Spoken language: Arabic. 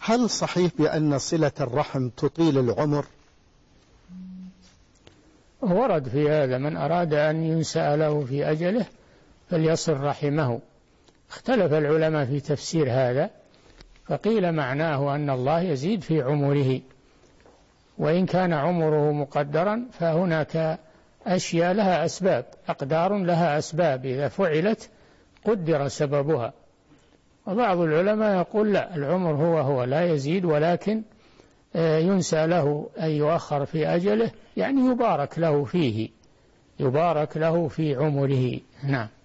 هل صحيح بأن صلة الرحم تطيل العمر؟ ورد في هذا: من أراد أن ينسأ له في أجله فليصل رحمه. اختلف العلماء في تفسير هذا، فقيل معناه أن الله يزيد في عمره، وإن كان عمره مقدرا فهناك أشياء لها أسباب، أقدار لها أسباب إذا فعلت قدر سببها. وبعض العلماء يقول لا، العمر هو لا يزيد، ولكن ينسى له أن يؤخر في أجله، يعني يبارك له فيه، يبارك له في عمره. نعم.